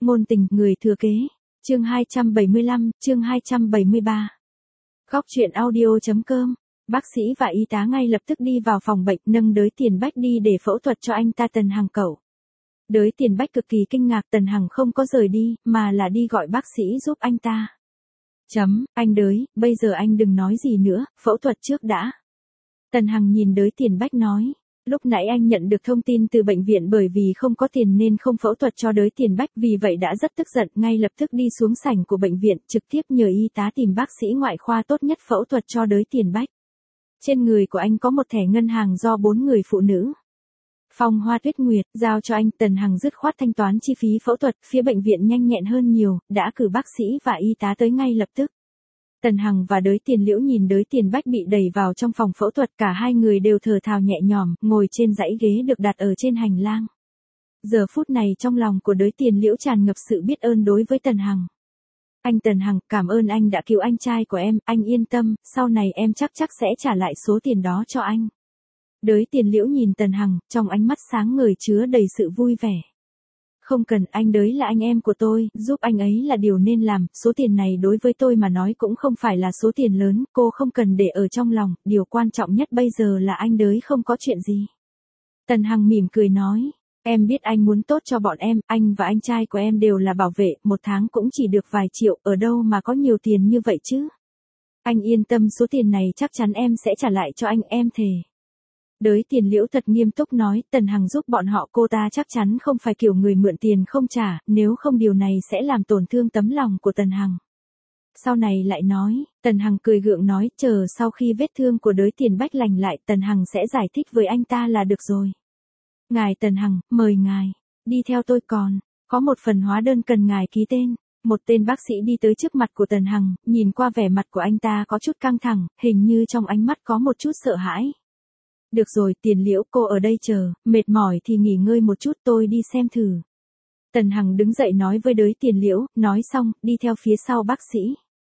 Ngôn tình, người thừa kế. Chương 275, chương 273. Góc truyện audio.com. Bác sĩ và y tá ngay lập tức đi vào phòng bệnh, nâng Đới Tiền Bách đi để phẫu thuật cho anh ta. Tần Hằng cậu. Đới Tiền Bách cực kỳ kinh ngạc, Tần Hằng không có rời đi, mà là đi gọi bác sĩ giúp anh ta. Anh Đới, bây giờ anh đừng nói gì nữa, phẫu thuật trước đã. Tần Hằng nhìn Đới Tiền Bách nói. Lúc nãy anh nhận được thông tin từ bệnh viện bởi vì không có tiền nên không phẫu thuật cho Đới Tiền Bách, vì vậy đã rất tức giận, ngay lập tức đi xuống sảnh của bệnh viện, trực tiếp nhờ y tá tìm bác sĩ ngoại khoa tốt nhất phẫu thuật cho Đới Tiền Bách. Trên người của anh có một thẻ ngân hàng do 4 người phụ nữ. Phong Hoa Tuyết Nguyệt giao cho anh. Tần Hằng dứt khoát thanh toán chi phí phẫu thuật, phía bệnh viện nhanh nhẹn hơn nhiều, đã cử bác sĩ và y tá tới ngay lập tức. Tần Hằng và Đới Tiền Liễu nhìn Đới Tiền Bách bị đẩy vào trong phòng phẫu thuật, cả hai người đều thở phào nhẹ nhõm, ngồi trên dãy ghế được đặt ở trên hành lang. Giờ phút này trong lòng của Đới Tiền Liễu tràn ngập sự biết ơn đối với Tần Hằng. Anh Tần Hằng, cảm ơn anh đã cứu anh trai của em, anh yên tâm, sau này em chắc sẽ trả lại số tiền đó cho anh. Đới Tiền Liễu nhìn Tần Hằng, trong ánh mắt sáng ngời chứa đầy sự vui vẻ. Không cần, anh Đới là anh em của tôi, giúp anh ấy là điều nên làm, số tiền này đối với tôi mà nói cũng không phải là số tiền lớn, cô không cần để ở trong lòng, điều quan trọng nhất bây giờ là anh Đới không có chuyện gì. Tần Hằng mỉm cười nói, em biết anh muốn tốt cho bọn em, anh và anh trai của em đều là bảo vệ, một tháng cũng chỉ được vài triệu, ở đâu mà có nhiều tiền như vậy chứ. Anh yên tâm, số tiền này chắc chắn em sẽ trả lại cho anh, em thề. Đới Tiền Liễu thật nghiêm túc nói, Tần Hằng giúp bọn họ, cô ta chắc chắn không phải kiểu người mượn tiền không trả, nếu không điều này sẽ làm tổn thương tấm lòng của Tần Hằng. Sau này lại nói, Tần Hằng cười gượng nói, chờ sau khi vết thương của Đới Tiền Bách lành lại, Tần Hằng sẽ giải thích với anh ta là được rồi. Ngài Tần Hằng, mời ngài, đi theo tôi, còn có một phần hóa đơn cần ngài ký tên. Một tên bác sĩ đi tới trước mặt của Tần Hằng, nhìn qua vẻ mặt của anh ta có chút căng thẳng, hình như trong ánh mắt có một chút sợ hãi. Được rồi, Tiền Liễu, cô ở đây chờ, mệt mỏi thì nghỉ ngơi một chút, tôi đi xem thử. Tần Hằng đứng dậy nói với Đới Tiền Liễu, nói xong, đi theo phía sau bác sĩ.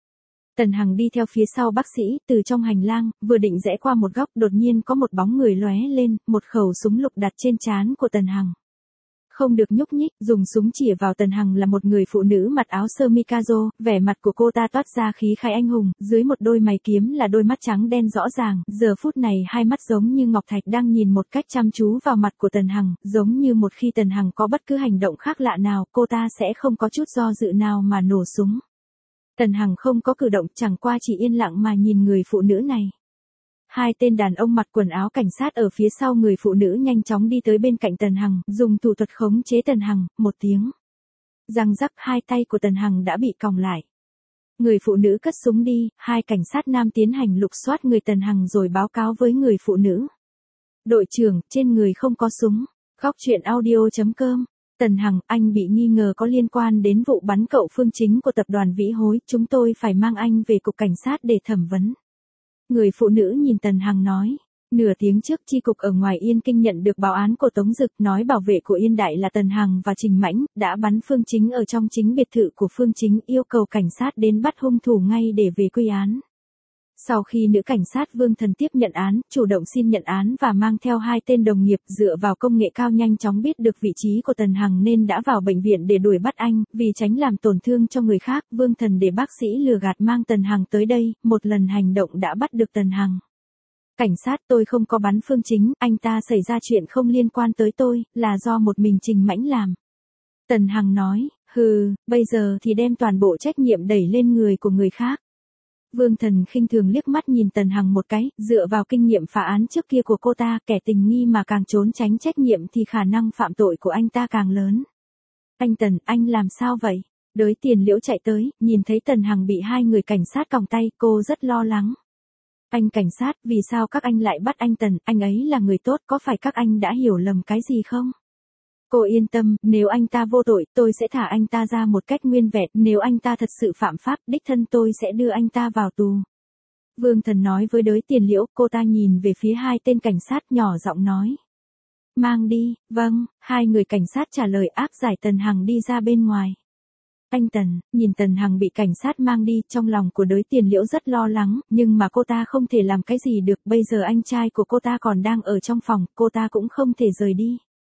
Tần Hằng đi theo phía sau bác sĩ, từ trong hành lang, vừa định rẽ qua một góc, đột nhiên có một bóng người lóe lên, một khẩu súng lục đặt trên trán của Tần Hằng. Không được nhúc nhích, dùng súng chĩa vào Tần Hằng là một người phụ nữ mặc áo sơ mi kazo, vẻ mặt của cô ta toát ra khí khái anh hùng, dưới một đôi mày kiếm là đôi mắt trắng đen rõ ràng, giờ phút này hai mắt giống như ngọc thạch đang nhìn một cách chăm chú vào mặt của Tần Hằng, giống như một khi Tần Hằng có bất cứ hành động khác lạ nào, cô ta sẽ không có chút do dự nào mà nổ súng. Tần Hằng không có cử động, chẳng qua chỉ yên lặng mà nhìn người phụ nữ này. Hai tên đàn ông mặc quần áo cảnh sát ở phía sau người phụ nữ nhanh chóng đi tới bên cạnh Tần Hằng, dùng thủ thuật khống chế Tần Hằng, một tiếng. Răng rắc, hai tay của Tần Hằng đã bị còng lại. Người phụ nữ cất súng đi, hai cảnh sát nam tiến hành lục soát người Tần Hằng rồi báo cáo với người phụ nữ. Đội trưởng, trên người không có súng. Góc truyện audio.com. Tần Hằng, anh bị nghi ngờ có liên quan đến vụ bắn cậu Phương Chính của tập đoàn Vĩ Hối, chúng tôi phải mang anh về cục cảnh sát để thẩm vấn. Người phụ nữ nhìn Tần Hằng nói, nửa tiếng trước chi cục ở ngoài Yên Kinh nhận được báo án của Tống Dực, nói bảo vệ của Yên Đại là Tần Hằng và Trình Mãnh, đã bắn Phương Chính ở trong chính biệt thự của Phương Chính, yêu cầu cảnh sát đến bắt hung thủ ngay để về quy án. Sau khi nữ cảnh sát Vương Thần tiếp nhận án, chủ động xin nhận án và mang theo hai tên đồng nghiệp, dựa vào công nghệ cao nhanh chóng biết được vị trí của Tần Hằng nên đã vào bệnh viện để đuổi bắt anh, vì tránh làm tổn thương cho người khác, Vương Thần để bác sĩ lừa gạt mang Tần Hằng tới đây, một lần hành động đã bắt được Tần Hằng. Cảnh sát, tôi không có bắn Phương Chính, anh ta xảy ra chuyện không liên quan tới tôi, là do một mình Trình Mãnh làm. Tần Hằng nói, bây giờ thì đem toàn bộ trách nhiệm đẩy lên người của người khác. Vương Thần khinh thường liếc mắt nhìn Tần Hằng một cái, dựa vào kinh nghiệm phá án trước kia của cô ta, kẻ tình nghi mà càng trốn tránh trách nhiệm thì khả năng phạm tội của anh ta càng lớn. Anh Tần, anh làm sao vậy? Đới Tiền Liễu chạy tới, nhìn thấy Tần Hằng bị hai người cảnh sát còng tay, cô rất lo lắng. Anh cảnh sát, vì sao các anh lại bắt anh Tần, anh ấy là người tốt, có phải các anh đã hiểu lầm cái gì không? Cô yên tâm, nếu anh ta vô tội, tôi sẽ thả anh ta ra một cách nguyên vẹn, nếu anh ta thật sự phạm pháp, đích thân tôi sẽ đưa anh ta vào tù. Vương Thần nói với Đới Tiền Liễu, cô ta nhìn về phía hai tên cảnh sát nhỏ giọng nói. Mang đi, vâng, hai người cảnh sát trả lời áp giải Tần Hằng đi ra bên ngoài. Anh Tần, nhìn Tần Hằng bị cảnh sát mang đi, trong lòng của Đới Tiền Liễu rất lo lắng, nhưng mà cô ta không thể làm cái gì được, bây giờ anh trai của cô ta còn đang ở trong phòng, cô ta cũng không thể rời đi.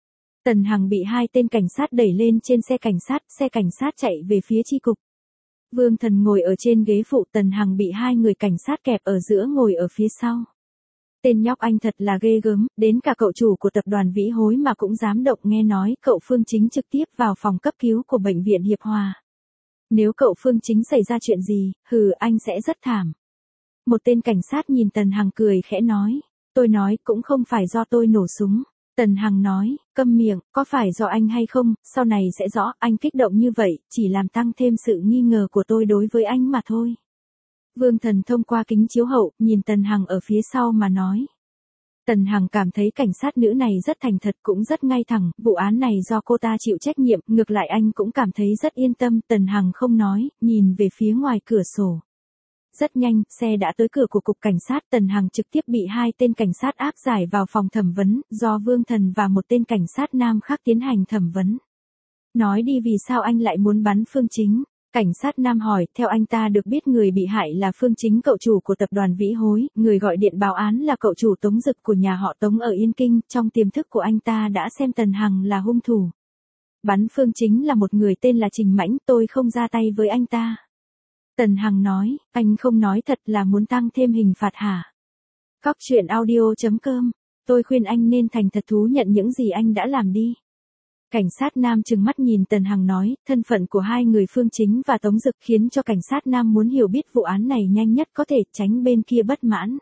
Tần Hằng bị hai tên cảnh sát đẩy lên trên xe cảnh sát chạy về phía chi cục. Vương Thần ngồi ở trên ghế phụ, Tần Hằng bị hai người cảnh sát kẹp ở giữa ngồi ở phía sau. Tên nhóc anh thật là ghê gớm, đến cả cậu chủ của tập đoàn Vĩ Hối mà cũng dám động, nghe nói cậu Phương Chính trực tiếp vào phòng cấp cứu của bệnh viện Hiệp Hòa. Nếu cậu Phương Chính xảy ra chuyện gì, anh sẽ rất thảm. Một tên cảnh sát nhìn Tần Hằng cười khẽ nói, tôi nói cũng không phải do tôi nổ súng. Tần Hằng nói, câm miệng, có phải do anh hay không, sau này sẽ rõ, anh kích động như vậy, chỉ làm tăng thêm sự nghi ngờ của tôi đối với anh mà thôi. Vương Thần thông qua kính chiếu hậu, nhìn Tần Hằng ở phía sau mà nói. Tần Hằng cảm thấy cảnh sát nữ này rất thành thật, cũng rất ngay thẳng, vụ án này do cô ta chịu trách nhiệm, ngược lại anh cũng cảm thấy rất yên tâm. Tần Hằng không nói, nhìn về phía ngoài cửa sổ. Rất nhanh, xe đã tới cửa của cục cảnh sát, Tần Hằng trực tiếp bị hai tên cảnh sát áp giải vào phòng thẩm vấn, do Vương Thần và một tên cảnh sát nam khác tiến hành thẩm vấn. Nói đi, vì sao anh lại muốn bắn Phương Chính? Cảnh sát nam hỏi, theo anh ta được biết người bị hại là Phương Chính, cậu chủ của tập đoàn Vĩ Hối, người gọi điện báo án là cậu chủ Tống Dực của nhà họ Tống ở Yên Kinh, trong tiềm thức của anh ta đã xem Tần Hằng là hung thủ. Bắn Phương Chính là một người tên là Trình Mãnh, tôi không ra tay với anh ta. Tần Hằng nói, anh không nói thật là muốn tăng thêm hình phạt hả? Cóc truyện audio.com, tôi khuyên anh nên thành thật thú nhận những gì anh đã làm đi. Cảnh sát nam trừng mắt nhìn Tần Hằng nói, thân phận của hai người Phương Chính và Tống Dực khiến cho cảnh sát nam muốn hiểu biết vụ án này nhanh nhất có thể, tránh bên kia bất mãn.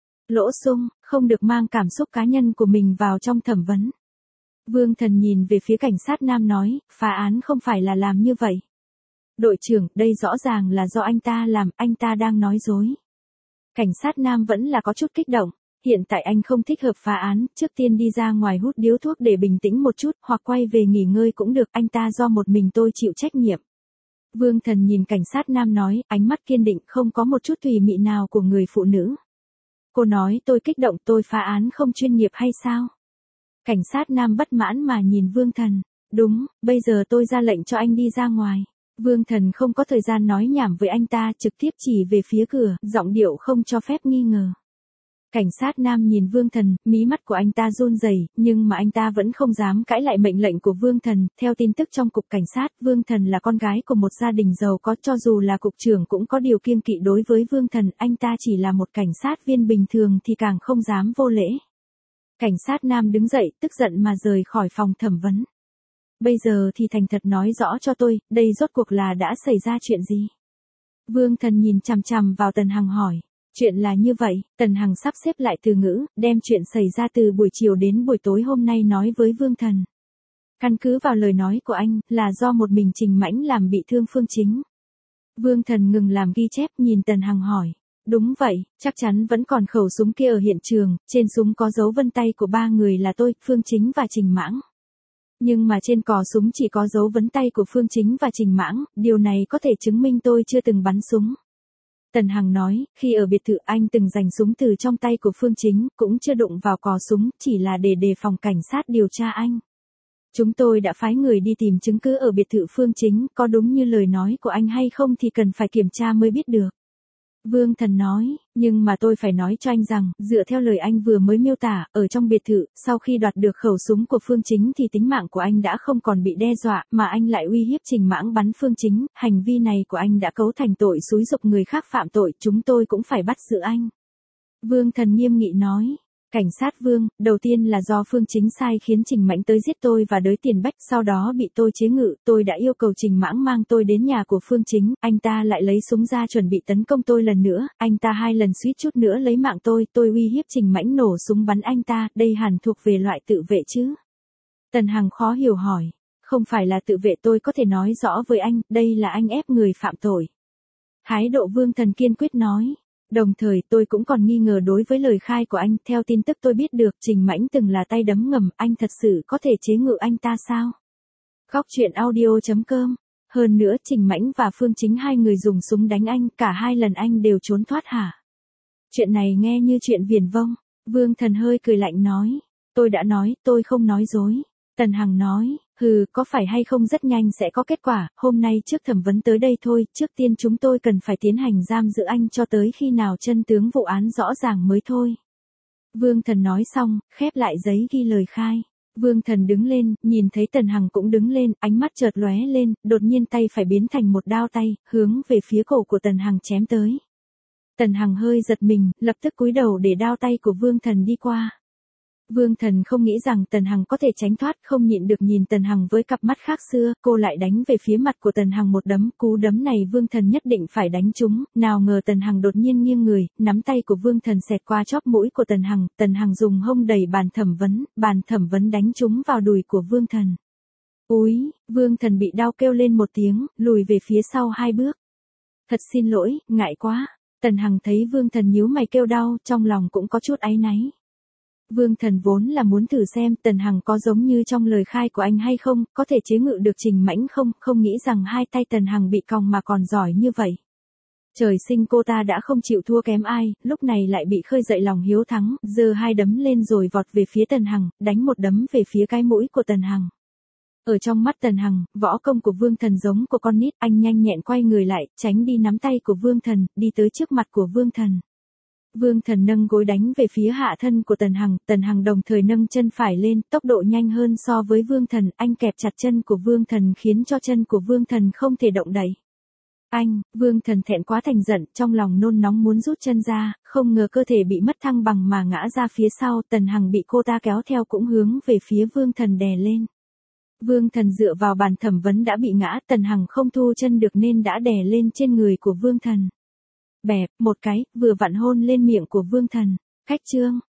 Lỗ Sung, không được mang cảm xúc cá nhân của mình vào trong thẩm vấn. Vương Thần nhìn về phía cảnh sát nam nói, phá án không phải là làm như vậy. Đội trưởng, đây rõ ràng là do anh ta làm, anh ta đang nói dối. Cảnh sát nam vẫn là có chút kích động. Hiện tại anh không thích hợp phá án, trước tiên đi ra ngoài hút điếu thuốc để bình tĩnh một chút, hoặc quay về nghỉ ngơi cũng được, anh ta do một mình tôi chịu trách nhiệm. Vương Thần nhìn cảnh sát nam nói, ánh mắt kiên định, không có một chút tùy mị nào của người phụ nữ. Cô nói tôi kích động, tôi phá án không chuyên nghiệp hay sao? Cảnh sát nam bất mãn mà nhìn Vương Thần. Đúng, bây giờ tôi ra lệnh cho anh đi ra ngoài. Vương Thần không có thời gian nói nhảm với anh ta, trực tiếp chỉ về phía cửa, giọng điệu không cho phép nghi ngờ. Cảnh sát nam nhìn Vương Thần, mí mắt của anh ta run rẩy, nhưng mà anh ta vẫn không dám cãi lại mệnh lệnh của Vương Thần. Theo tin tức trong cục cảnh sát, Vương Thần là con gái của một gia đình giàu có, cho dù là cục trưởng cũng có điều kiêng kỵ đối với Vương Thần, anh ta chỉ là một cảnh sát viên bình thường thì càng không dám vô lễ. Cảnh sát nam đứng dậy, tức giận mà rời khỏi phòng thẩm vấn. Bây giờ thì thành thật nói rõ cho tôi, đây rốt cuộc là đã xảy ra chuyện gì? Vương Thần nhìn chằm chằm vào Tần Hằng hỏi. Chuyện là như vậy, Tần Hằng sắp xếp lại từ ngữ, đem chuyện xảy ra từ buổi chiều đến buổi tối hôm nay nói với Vương Thần. Căn cứ vào lời nói của anh, là do một mình Trình Mãnh làm bị thương Phương Chính. Vương Thần ngừng làm ghi chép, nhìn Tần Hằng hỏi. Đúng vậy, chắc chắn vẫn còn khẩu súng kia ở hiện trường, trên súng có dấu vân tay của ba người là tôi, Phương Chính và Trình Mãng. Nhưng mà trên cò súng chỉ có dấu vân tay của Phương Chính và Trình Mãng, điều này có thể chứng minh tôi chưa từng bắn súng. Tần Hằng nói, khi ở biệt thự anh từng giành súng từ trong tay của Phương Chính, cũng chưa đụng vào cò súng, chỉ là để đề phòng cảnh sát điều tra anh. Chúng tôi đã phái người đi tìm chứng cứ ở biệt thự Phương Chính, có đúng như lời nói của anh hay không thì cần phải kiểm tra mới biết được. Vương Thần nói, nhưng mà tôi phải nói cho anh rằng, dựa theo lời anh vừa mới miêu tả, ở trong biệt thự, sau khi đoạt được khẩu súng của Phương Chính thì tính mạng của anh đã không còn bị đe dọa, mà anh lại uy hiếp Trình Mãng bắn Phương Chính, hành vi này của anh đã cấu thành tội xúi giục người khác phạm tội, chúng tôi cũng phải bắt giữ anh. Vương Thần nghiêm nghị nói. Cảnh sát Vương, đầu tiên là do Phương Chính sai khiến Trình Mãnh tới giết tôi và đới Tiền Bách, sau đó bị tôi chế ngự, tôi đã yêu cầu Trình Mãng mang tôi đến nhà của Phương Chính, anh ta lại lấy súng ra chuẩn bị tấn công tôi lần nữa, anh ta 2 lần suýt chút nữa lấy mạng tôi uy hiếp Trình Mãnh nổ súng bắn anh ta, đây hẳn thuộc về loại tự vệ chứ? Tần Hằng khó hiểu hỏi, không phải là tự vệ, tôi có thể nói rõ với anh, đây là anh ép người phạm tội. Thái độ Vương Thần kiên quyết nói. Đồng thời tôi cũng còn nghi ngờ đối với lời khai của anh, theo tin tức tôi biết được Trình Mãnh từng là tay đấm ngầm, anh thật sự có thể chế ngự anh ta sao? Cóc truyện audio.com. Hơn nữa Trình Mãnh và Phương Chính hai người dùng súng đánh anh, cả 2 lần anh đều trốn thoát hả? Chuyện này nghe như chuyện viển vông. Vương Thần hơi cười lạnh nói. Tôi đã nói, tôi không nói dối. Tần Hằng nói, có phải hay không rất nhanh sẽ có kết quả, hôm nay trước thẩm vấn tới đây thôi, trước tiên chúng tôi cần phải tiến hành giam giữ anh cho tới khi nào chân tướng vụ án rõ ràng mới thôi. Vương Thần nói xong, khép lại giấy ghi lời khai. Vương Thần đứng lên, nhìn thấy Tần Hằng cũng đứng lên, ánh mắt chợt lóe lên, đột nhiên tay phải biến thành một đao tay, hướng về phía cổ của Tần Hằng chém tới. Tần Hằng hơi giật mình, lập tức cúi đầu để đao tay của Vương Thần đi qua. Vương Thần không nghĩ rằng Tần Hằng có thể tránh thoát, không nhịn được nhìn Tần Hằng với cặp mắt khác xưa, cô lại đánh về phía mặt của Tần Hằng một đấm, cú đấm này Vương Thần nhất định phải đánh trúng, nào ngờ Tần Hằng đột nhiên nghiêng người, nắm tay của Vương Thần xẹt qua chóp mũi của Tần Hằng dùng hông đẩy bàn thẩm vấn đánh trúng vào đùi của Vương Thần. Úi, Vương Thần bị đau kêu lên một tiếng, lùi về phía sau 2 bước. Thật xin lỗi, ngại quá. Tần Hằng thấy Vương Thần nhíu mày kêu đau, trong lòng cũng có chút áy náy. Vương Thần vốn là muốn thử xem Tần Hằng có giống như trong lời khai của anh hay không, có thể chế ngự được Trình Mãnh không, không nghĩ rằng hai tay Tần Hằng bị còng mà còn giỏi như vậy. Trời sinh cô ta đã không chịu thua kém ai, lúc này lại bị khơi dậy lòng hiếu thắng, giơ 2 đấm lên rồi vọt về phía Tần Hằng, đánh một đấm về phía cái mũi của Tần Hằng. Ở trong mắt Tần Hằng, võ công của Vương Thần giống của con nít, anh nhanh nhẹn quay người lại, tránh đi nắm tay của Vương Thần, đi tới trước mặt của Vương Thần. Vương Thần nâng gối đánh về phía hạ thân của Tần Hằng đồng thời nâng chân phải lên, tốc độ nhanh hơn so với Vương Thần, anh kẹp chặt chân của Vương Thần khiến cho chân của Vương Thần không thể động đậy. Vương Thần thẹn quá thành giận, trong lòng nôn nóng muốn rút chân ra, không ngờ cơ thể bị mất thăng bằng mà ngã ra phía sau, Tần Hằng bị cô ta kéo theo cũng hướng về phía Vương Thần đè lên. Vương Thần dựa vào bàn thẩm vấn đã bị ngã, Tần Hằng không thu chân được nên đã đè lên trên người của Vương Thần. Bẹp, một cái, vừa vặn hôn lên miệng của Vương Thần. Khách trương,